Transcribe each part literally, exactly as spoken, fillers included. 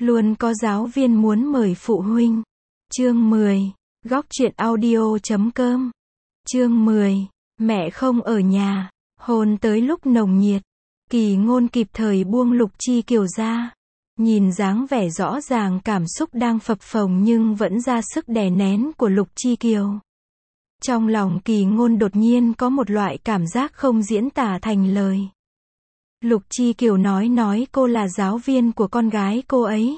Luôn có giáo viên muốn mời phụ huynh. Chương mười. Góc truyện audio chấm com. Chương mười. Mẹ không ở nhà. Hôn tới lúc nồng nhiệt. Kỳ Ngôn kịp thời buông Lục Chi Kiều ra. Nhìn dáng vẻ rõ ràng cảm xúc đang phập phồng nhưng vẫn ra sức đè nén của Lục Chi Kiều. Trong lòng Kỳ Ngôn đột nhiên có một loại cảm giác không diễn tả thành lời. Lục Chi Kiều nói nói cô là giáo viên của con gái cô ấy.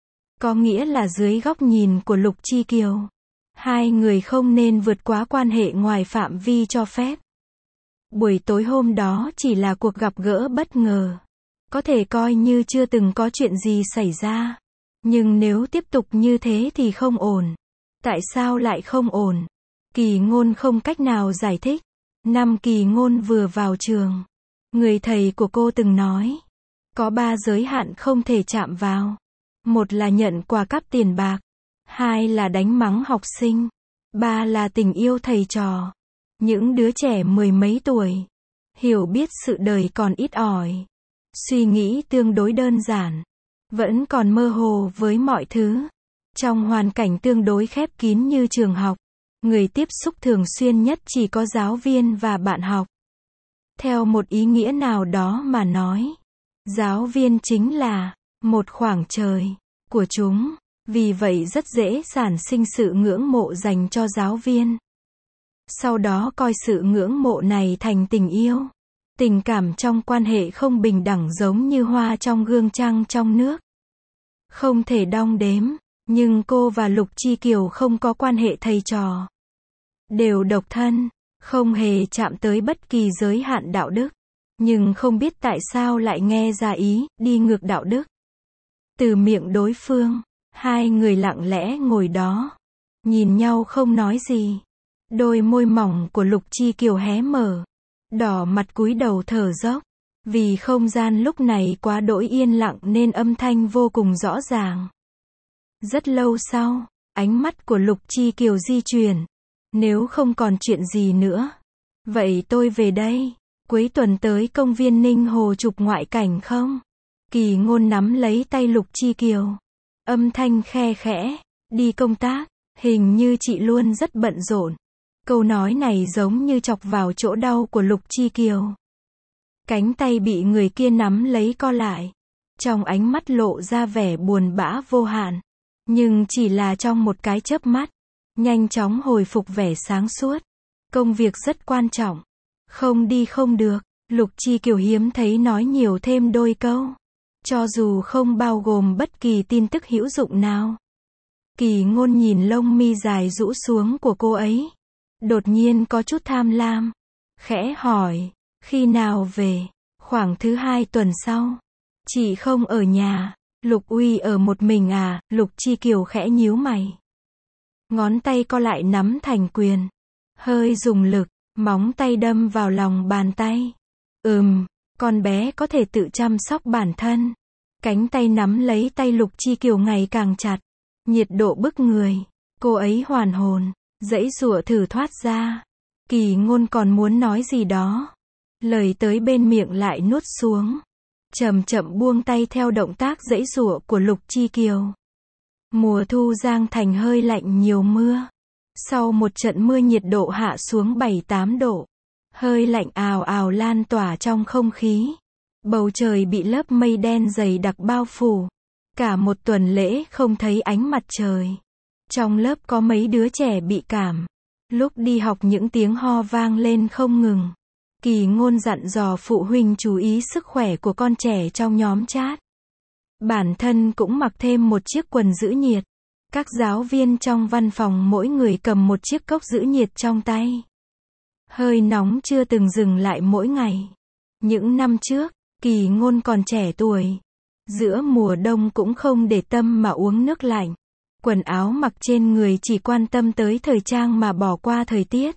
Có nghĩa là dưới góc nhìn của Lục Chi Kiều, hai người không nên vượt quá quan hệ ngoài phạm vi cho phép. Buổi tối hôm đó chỉ là cuộc gặp gỡ bất ngờ. Có thể coi như chưa từng có chuyện gì xảy ra. Nhưng nếu tiếp tục như thế thì không ổn. Tại sao lại không ổn? Kỳ Ngôn không cách nào giải thích. Năm Kỳ Ngôn vừa vào trường, người thầy của cô từng nói, có ba giới hạn không thể chạm vào. Một là nhận quà cắp tiền bạc, hai là đánh mắng học sinh, ba là tình yêu thầy trò. Những đứa trẻ mười mấy tuổi, hiểu biết sự đời còn ít ỏi, suy nghĩ tương đối đơn giản, vẫn còn mơ hồ với mọi thứ. Trong hoàn cảnh tương đối khép kín như trường học, người tiếp xúc thường xuyên nhất chỉ có giáo viên và bạn học. Theo một ý nghĩa nào đó mà nói, giáo viên chính là một khoảng trời của chúng, vì vậy rất dễ sản sinh sự ngưỡng mộ dành cho giáo viên. Sau đó coi sự ngưỡng mộ này thành tình yêu. Tình cảm trong quan hệ không bình đẳng giống như hoa trong gương trăng trong nước. Không thể đong đếm, nhưng cô và Lục Chi Kiều không có quan hệ thầy trò. Đều độc thân, không hề chạm tới bất kỳ giới hạn đạo đức. Nhưng không biết tại sao lại nghe ra ý, đi ngược đạo đức. Từ miệng đối phương, hai người lặng lẽ ngồi đó, nhìn nhau không nói gì. Đôi môi mỏng của Lục Chi Kiều hé mở, đỏ mặt cúi đầu thở dốc. Vì không gian lúc này quá đỗi yên lặng nên âm thanh vô cùng rõ ràng. Rất lâu sau, ánh mắt của Lục Chi Kiều di chuyển. Nếu không còn chuyện gì nữa, vậy tôi về đây. Cuối tuần tới công viên Ninh Hồ chụp ngoại cảnh không? Kỳ Ngôn nắm lấy tay Lục Chi Kiều. Âm thanh khe khẽ, đi công tác, hình như chị luôn rất bận rộn. Câu nói này giống như chọc vào chỗ đau của Lục Chi Kiều. Cánh tay bị người kia nắm lấy co lại. Trong ánh mắt lộ ra vẻ buồn bã vô hạn. Nhưng chỉ là trong một cái chớp mắt. Nhanh chóng hồi phục vẻ sáng suốt. Công việc rất quan trọng. Không đi không được. Lục Chi Kiều hiếm thấy nói nhiều thêm đôi câu. Cho dù không bao gồm bất kỳ tin tức hữu dụng nào. Kỳ Ngôn nhìn lông mi dài rũ xuống của cô ấy. Đột nhiên có chút tham lam. Khẽ hỏi, khi nào về? Khoảng thứ hai tuần sau. Chị không ở nhà. Lục Uy ở một mình à? Lục Chi Kiều khẽ nhíu mày. Ngón tay co lại nắm thành quyền. Hơi dùng lực, móng tay đâm vào lòng bàn tay. Ừm, con bé có thể tự chăm sóc bản thân. Cánh tay nắm lấy tay Lục Chi Kiều ngày càng chặt. Nhiệt độ bức người. Cô ấy hoàn hồn, giãy giụa thử thoát ra. Kỳ Ngôn còn muốn nói gì đó. Lời tới bên miệng lại nuốt xuống. Chậm chậm buông tay theo động tác giãy giụa của Lục Chi Kiều. Mùa thu Giang Thành hơi lạnh nhiều mưa. Sau một trận mưa nhiệt độ hạ xuống bảy tám độ. Hơi lạnh ào ào lan tỏa trong không khí. Bầu trời bị lớp mây đen dày đặc bao phủ. Cả một tuần lễ không thấy ánh mặt trời. Trong lớp có mấy đứa trẻ bị cảm. Lúc đi học những tiếng ho vang lên không ngừng. Kỳ Ngôn dặn dò phụ huynh chú ý sức khỏe của con trẻ trong nhóm chat. Bản thân cũng mặc thêm một chiếc quần giữ nhiệt. Các giáo viên trong văn phòng mỗi người cầm một chiếc cốc giữ nhiệt trong tay. Hơi nóng chưa từng dừng lại mỗi ngày. Những năm trước, Kỳ Ngôn còn trẻ tuổi. Giữa mùa đông cũng không để tâm mà uống nước lạnh. Quần áo mặc trên người chỉ quan tâm tới thời trang mà bỏ qua thời tiết.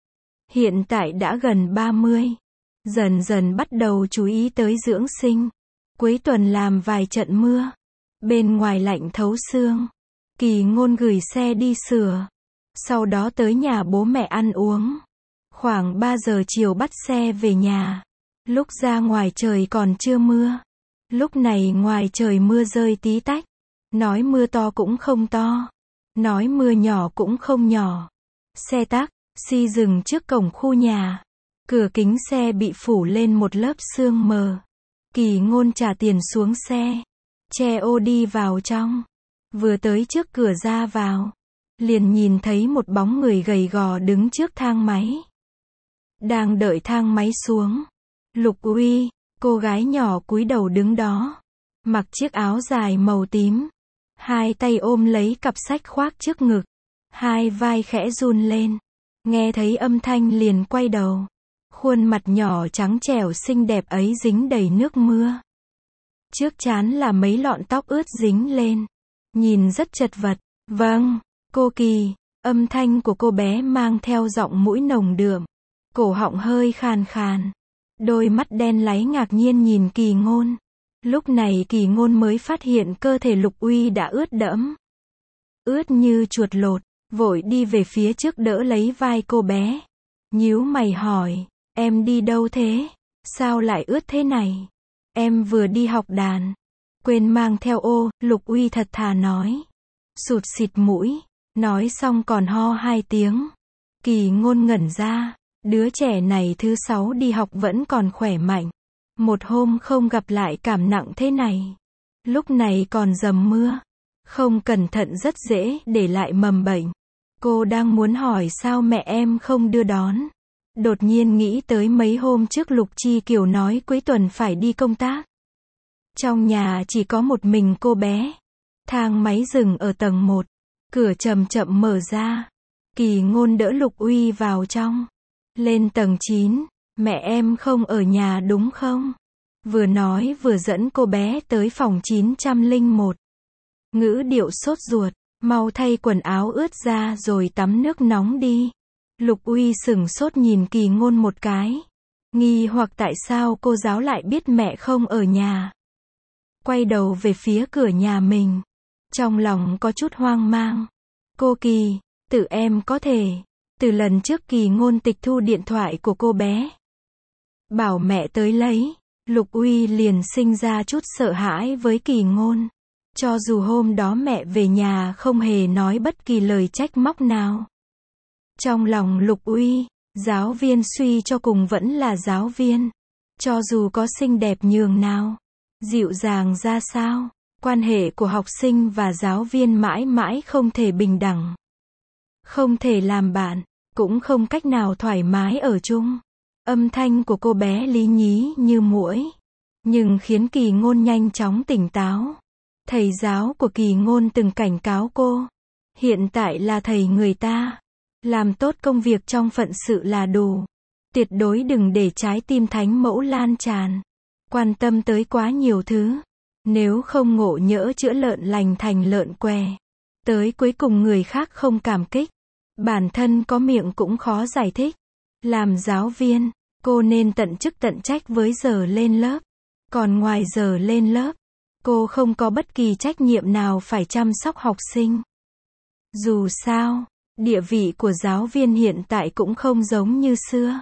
Hiện tại đã gần ba mươi. Dần dần bắt đầu chú ý tới dưỡng sinh. Cuối tuần làm vài trận mưa. Bên ngoài lạnh thấu xương. Kỳ Ngôn gửi xe đi sửa. Sau đó tới nhà bố mẹ ăn uống. Khoảng ba giờ chiều bắt xe về nhà. Lúc ra ngoài trời còn chưa mưa. Lúc này ngoài trời mưa rơi tí tách. Nói mưa to cũng không to. Nói mưa nhỏ cũng không nhỏ. Xe taxi dừng trước cổng khu nhà. Cửa kính xe bị phủ lên một lớp sương mờ. Kỳ Ngôn trả tiền xuống xe. Che ô đi vào trong. Vừa tới trước cửa ra vào. Liền nhìn thấy một bóng người gầy gò đứng trước thang máy. Đang đợi thang máy xuống. Lục Uy, cô gái nhỏ cúi đầu đứng đó. Mặc chiếc áo dài màu tím. Hai tay ôm lấy cặp sách khoác trước ngực. Hai vai khẽ run lên. Nghe thấy âm thanh liền quay đầu. Khuôn mặt nhỏ trắng trẻo xinh đẹp ấy dính đầy nước mưa. Trước trán là mấy lọn tóc ướt dính lên. Nhìn rất chật vật. Vâng, cô Kỳ. Âm thanh của cô bé mang theo giọng mũi nồng đượm. Cổ họng hơi khàn khàn. Đôi mắt đen láy ngạc nhiên nhìn Kỳ Ngôn. Lúc này Kỳ Ngôn mới phát hiện cơ thể Lục Uy đã ướt đẫm. Ướt như chuột lột. Vội đi về phía trước đỡ lấy vai cô bé. Nhíu mày hỏi. Em đi đâu thế? Sao lại ướt thế này? Em vừa đi học đàn. Quên mang theo ô, Lục Uy thật thà nói. Sụt xịt mũi. Nói xong còn ho hai tiếng. Kỳ Ngôn ngẩn ra. Đứa trẻ này thứ sáu đi học vẫn còn khỏe mạnh. Một hôm không gặp lại cảm nặng thế này. Lúc này còn dầm mưa. Không cẩn thận rất dễ để lại mầm bệnh. Cô đang muốn hỏi sao mẹ em không đưa đón. Đột nhiên nghĩ tới mấy hôm trước Lục Chi Kiều nói cuối tuần phải đi công tác. Trong nhà chỉ có một mình cô bé. Thang máy dừng ở tầng một. Cửa chậm chậm mở ra. Kỳ Ngôn đỡ Lục Uy vào trong. Lên tầng chín. Mẹ em không ở nhà đúng không? Vừa nói vừa dẫn cô bé tới phòng chín trăm lẻ một. Ngữ điệu sốt ruột. Mau thay quần áo ướt ra rồi tắm nước nóng đi. Lục Uy sửng sốt nhìn Kỳ Ngôn một cái. Nghi hoặc tại sao cô giáo lại biết mẹ không ở nhà. Quay đầu về phía cửa nhà mình. Trong lòng có chút hoang mang. Cô Kỳ, tự em có thể. Từ lần trước Kỳ Ngôn tịch thu điện thoại của cô bé. Bảo mẹ tới lấy. Lục Uy liền sinh ra chút sợ hãi với Kỳ Ngôn. Cho dù hôm đó mẹ về nhà không hề nói bất kỳ lời trách móc nào. Trong lòng Lục Uy, giáo viên suy cho cùng vẫn là giáo viên. Cho dù có xinh đẹp nhường nào, dịu dàng ra sao, quan hệ của học sinh và giáo viên mãi mãi không thể bình đẳng. Không thể làm bạn, cũng không cách nào thoải mái ở chung. Âm thanh của cô bé lý nhí như muỗi, nhưng khiến Kỳ Ngôn nhanh chóng tỉnh táo. Thầy giáo của Kỳ Ngôn từng cảnh cáo cô. Hiện tại là thầy người ta. Làm tốt công việc trong phận sự là đủ. Tuyệt đối đừng để trái tim thánh mẫu lan tràn. Quan tâm tới quá nhiều thứ. Nếu không ngộ nhỡ chữa lợn lành thành lợn què. Tới cuối cùng người khác không cảm kích. Bản thân có miệng cũng khó giải thích. Làm giáo viên, cô nên tận chức tận trách với giờ lên lớp. Còn ngoài giờ lên lớp, cô không có bất kỳ trách nhiệm nào phải chăm sóc học sinh. Dù sao, địa vị của giáo viên hiện tại cũng không giống như xưa.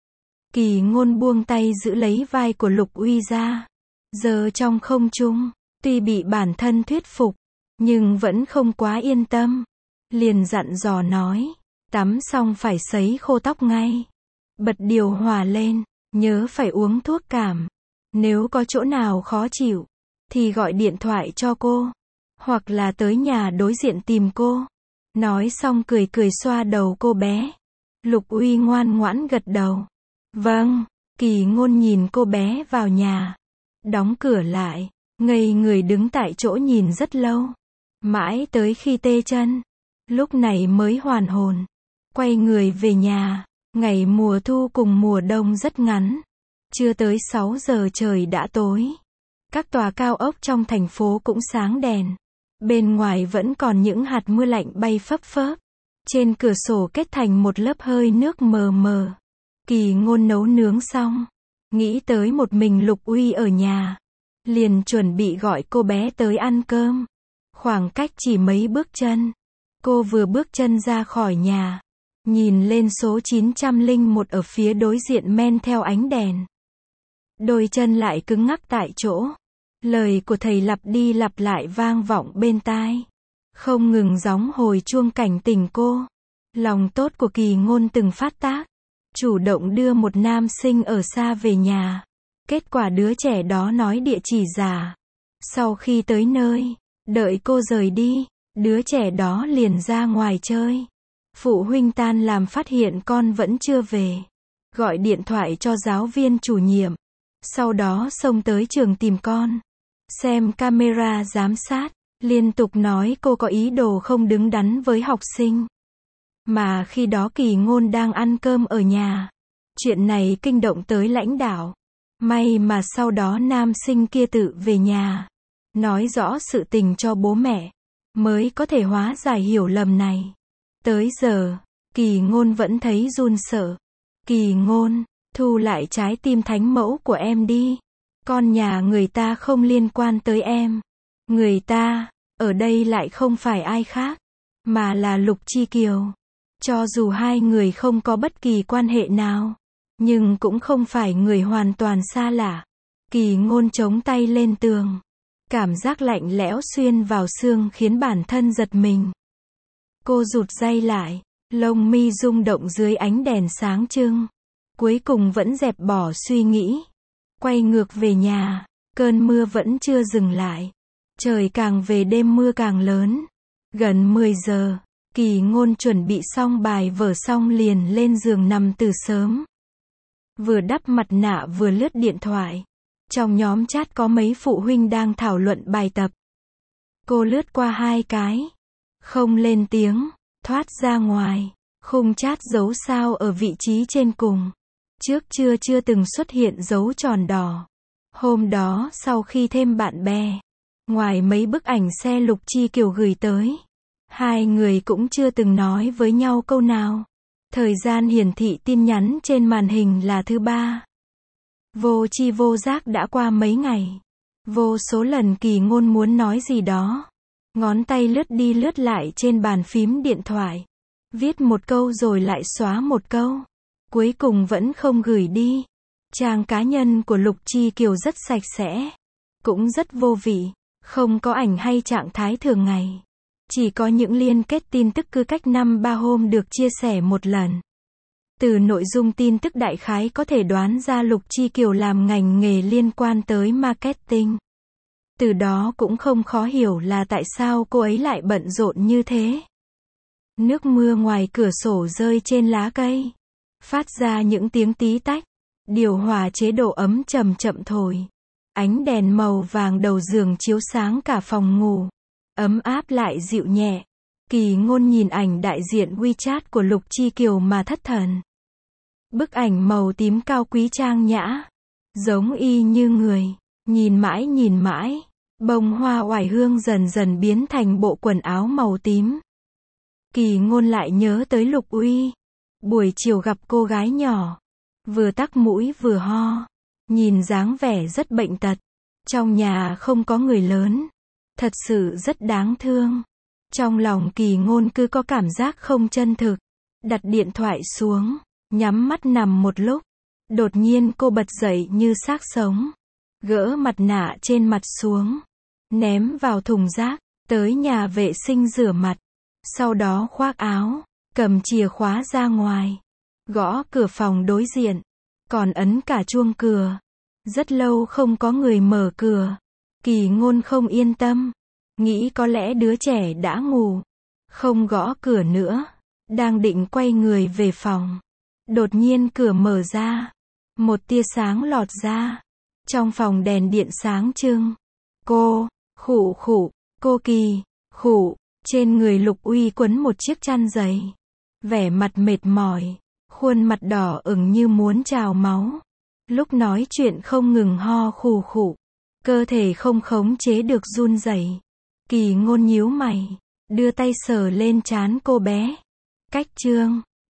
Kỳ Ngôn buông tay giữ lấy vai của Lục Uy ra. Giờ trong không trung, tuy bị bản thân thuyết phục, nhưng vẫn không quá yên tâm. Liền dặn dò nói, tắm xong phải sấy khô tóc ngay. Bật điều hòa lên, nhớ phải uống thuốc cảm. Nếu có chỗ nào khó chịu, thì gọi điện thoại cho cô. Hoặc là tới nhà đối diện tìm cô. Nói xong cười cười xoa đầu cô bé. Lục Uy ngoan ngoãn gật đầu. Vâng, Kỳ Ngôn nhìn cô bé vào nhà. Đóng cửa lại, ngây người đứng tại chỗ nhìn rất lâu. Mãi tới khi tê chân. Lúc này mới hoàn hồn. Quay người về nhà. Ngày mùa thu cùng mùa đông rất ngắn. Chưa tới sáu giờ trời đã tối. Các tòa cao ốc trong thành phố cũng sáng đèn. Bên ngoài vẫn còn những hạt mưa lạnh bay phấp phớp. Trên cửa sổ kết thành một lớp hơi nước mờ mờ. Kỳ Ngôn nấu nướng xong. Nghĩ tới một mình Lục Uy ở nhà. Liền chuẩn bị gọi cô bé tới ăn cơm. Khoảng cách chỉ mấy bước chân. Cô vừa bước chân ra khỏi nhà. Nhìn lên số chín trăm lẻ một ở phía đối diện men theo ánh đèn. Đôi chân lại cứng ngắc tại chỗ. Lời của thầy lặp đi lặp lại vang vọng bên tai. Không ngừng gióng hồi chuông cảnh tỉnh cô. Lòng tốt của Kỳ Ngôn từng phát tác. Chủ động đưa một nam sinh ở xa về nhà. Kết quả đứa trẻ đó nói địa chỉ giả. Sau khi tới nơi, đợi cô rời đi, đứa trẻ đó liền ra ngoài chơi. Phụ huynh tan làm phát hiện con vẫn chưa về. Gọi điện thoại cho giáo viên chủ nhiệm. Sau đó xông tới trường tìm con. Xem camera giám sát, liên tục nói cô có ý đồ không đứng đắn với học sinh. Mà khi đó Kỳ Ngôn đang ăn cơm ở nhà. Chuyện này kinh động tới lãnh đạo. May mà sau đó nam sinh kia tự về nhà. Nói rõ sự tình cho bố mẹ. Mới có thể hóa giải hiểu lầm này. Tới giờ, Kỳ Ngôn vẫn thấy run sợ. Kỳ Ngôn, thu lại trái tim thánh mẫu của em đi. Con nhà người ta không liên quan tới em. Người ta, ở đây lại không phải ai khác, mà là Lục Chi Kiều. Cho dù hai người không có bất kỳ quan hệ nào, nhưng cũng không phải người hoàn toàn xa lạ. Kỳ Ngôn chống tay lên tường. Cảm giác lạnh lẽo xuyên vào xương khiến bản thân giật mình. Cô rụt ray lại, lông mi rung động dưới ánh đèn sáng trưng. Cuối cùng vẫn dẹp bỏ suy nghĩ. Quay ngược về nhà, cơn mưa vẫn chưa dừng lại. Trời càng về đêm mưa càng lớn. Gần mười giờ, Kỳ Ngôn chuẩn bị xong bài vở xong liền lên giường nằm từ sớm. Vừa đắp mặt nạ vừa lướt điện thoại. Trong nhóm chat có mấy phụ huynh đang thảo luận bài tập. Cô lướt qua hai cái. Không lên tiếng, thoát ra ngoài. Khung chat dấu sao ở vị trí trên cùng. Trước chưa chưa từng xuất hiện dấu tròn đỏ. Hôm đó sau khi thêm bạn bè, ngoài mấy bức ảnh xe Lục Chi Kiều gửi tới, hai người cũng chưa từng nói với nhau câu nào. Thời gian hiển thị tin nhắn trên màn hình là thứ ba. Vô chi vô giác đã qua mấy ngày. Vô số lần Kỳ Ngôn muốn nói gì đó. Ngón tay lướt đi lướt lại trên bàn phím điện thoại. Viết một câu rồi lại xóa một câu. Cuối cùng vẫn không gửi đi. Trang cá nhân của Lục Chi Kiều rất sạch sẽ. Cũng rất vô vị. Không có ảnh hay trạng thái thường ngày. Chỉ có những liên kết tin tức cứ cách năm ba hôm được chia sẻ một lần. Từ nội dung tin tức đại khái có thể đoán ra Lục Chi Kiều làm ngành nghề liên quan tới marketing. Từ đó cũng không khó hiểu là tại sao cô ấy lại bận rộn như thế. Nước mưa ngoài cửa sổ rơi trên lá cây. Phát ra những tiếng tí tách. Điều hòa chế độ ấm chậm chậm thổi. Ánh đèn màu vàng đầu giường chiếu sáng cả phòng ngủ. Ấm áp lại dịu nhẹ. Kỳ Ngôn nhìn ảnh đại diện WeChat của Lục Chi Kiều mà thất thần. Bức ảnh màu tím cao quý trang nhã. Giống y như người. Nhìn mãi nhìn mãi. Bông hoa oải hương dần dần biến thành bộ quần áo màu tím. Kỳ Ngôn lại nhớ tới Lục Uy. Buổi chiều gặp cô gái nhỏ. Vừa tắc mũi vừa ho. Nhìn dáng vẻ rất bệnh tật. Trong nhà không có người lớn. Thật sự rất đáng thương. Trong lòng Kỳ Ngôn cứ có cảm giác không chân thực. Đặt điện thoại xuống. Nhắm mắt nằm một lúc. Đột nhiên cô bật dậy như xác sống. Gỡ mặt nạ trên mặt xuống. Ném vào thùng rác. Tới nhà vệ sinh rửa mặt. Sau đó khoác áo. Cầm chìa khóa ra ngoài. Gõ cửa phòng đối diện. Còn ấn cả chuông cửa. Rất lâu không có người mở cửa. Kỳ Ngôn không yên tâm. Nghĩ có lẽ đứa trẻ đã ngủ. Không gõ cửa nữa. Đang định quay người về phòng. Đột nhiên cửa mở ra. Một tia sáng lọt ra. Trong phòng đèn điện sáng trưng. Cô, khụ khụ, cô Kỳ, khụ. Trên người Lục Uy quấn một chiếc chăn dày. Vẻ mặt mệt mỏi. Khuôn mặt đỏ ửng như muốn trào máu. Lúc nói chuyện không ngừng ho khù khụ. Cơ thể không khống chế được run rẩy. Kỳ Ngôn nhíu mày. Đưa tay sờ lên trán cô bé. Cách chương